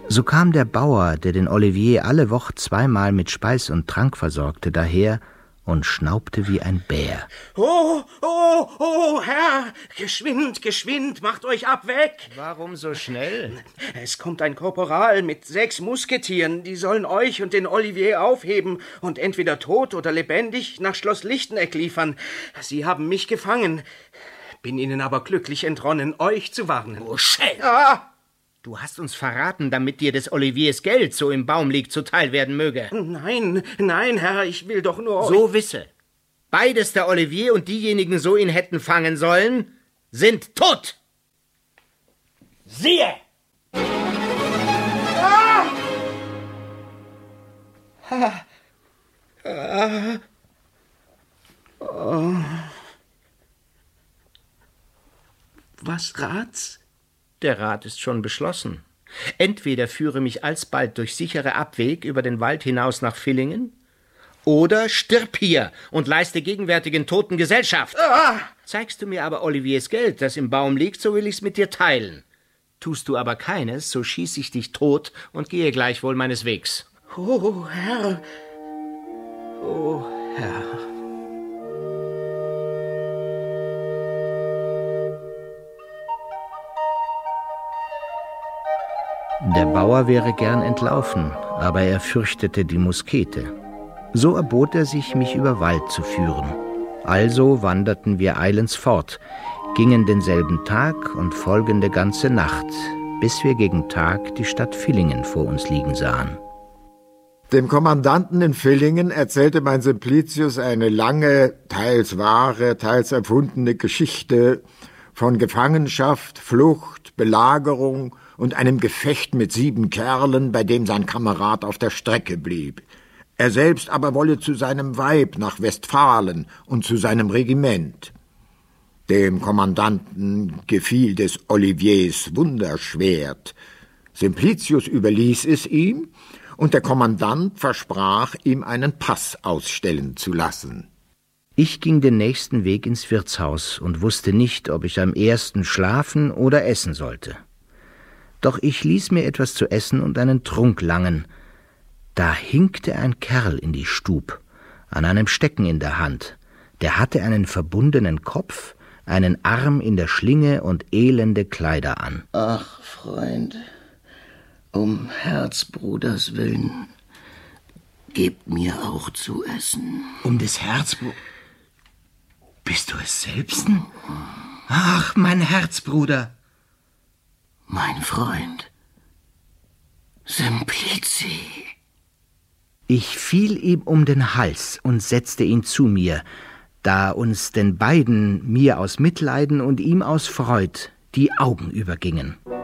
So kam der Bauer, der den Olivier alle Woche zweimal mit Speis und Trank versorgte, daher und schnaubte wie ein Bär. Oh, Herr, geschwind, macht euch ab, weg! Warum so schnell? Es kommt ein Korporal mit 6 Musketieren, die sollen euch und den Olivier aufheben und entweder tot oder lebendig nach Schloss Lichteneck liefern. Sie haben mich gefangen, bin ihnen aber glücklich entronnen, euch zu warnen. Oh, Schelm! Ah! Du hast uns verraten, damit dir des Oliviers Geld so im Baum liegt, zuteil werden möge. Nein, Herr, ich will doch nur... So wisse, beides der Olivier und diejenigen so ihn hätten fangen sollen, sind tot. Siehe! Was rat's? Der Rat ist schon beschlossen. Entweder führe mich alsbald durch sichere Abweg über den Wald hinaus nach Villingen, oder stirb hier und leiste gegenwärtigen Toten Gesellschaft. Zeigst du mir aber Oliviers Geld, das im Baum liegt, so will ich's mit dir teilen. Tust du aber keines, so schieß ich dich tot und gehe gleichwohl meines Wegs. Oh, Herr. Der Bauer wäre gern entlaufen, aber er fürchtete die Muskete. So erbot er sich, mich über Wald zu führen. Also wanderten wir eilends fort, gingen denselben Tag und folgende ganze Nacht, bis wir gegen Tag die Stadt Villingen vor uns liegen sahen. Dem Kommandanten in Villingen erzählte mein Simplicius eine lange, teils wahre, teils erfundene Geschichte von Gefangenschaft, Flucht, Belagerung und einem Gefecht mit 7 Kerlen, bei dem sein Kamerad auf der Strecke blieb. Er selbst aber wolle zu seinem Weib nach Westfalen und zu seinem Regiment. Dem Kommandanten gefiel des Oliviers Wunderschwert. Simplicius überließ es ihm, und der Kommandant versprach, ihm einen Pass ausstellen zu lassen. Ich ging den nächsten Weg ins Wirtshaus und wusste nicht, ob ich am ersten schlafen oder essen sollte. Doch ich ließ mir etwas zu essen und einen Trunk langen. Da hinkte ein Kerl in die Stub, an einem Stecken in der Hand. Der hatte einen verbundenen Kopf, einen Arm in der Schlinge und elende Kleider an. Ach, Freund, um Herzbruders willen, gebt mir auch zu essen. Um des Herzbruders... Bist du es selbst? Ach, mein Herzbruder! Mein Freund, Simplici. Ich fiel ihm um den Hals und setzte ihn zu mir, da uns den beiden, mir aus Mitleiden und ihm aus Freud, die Augen übergingen.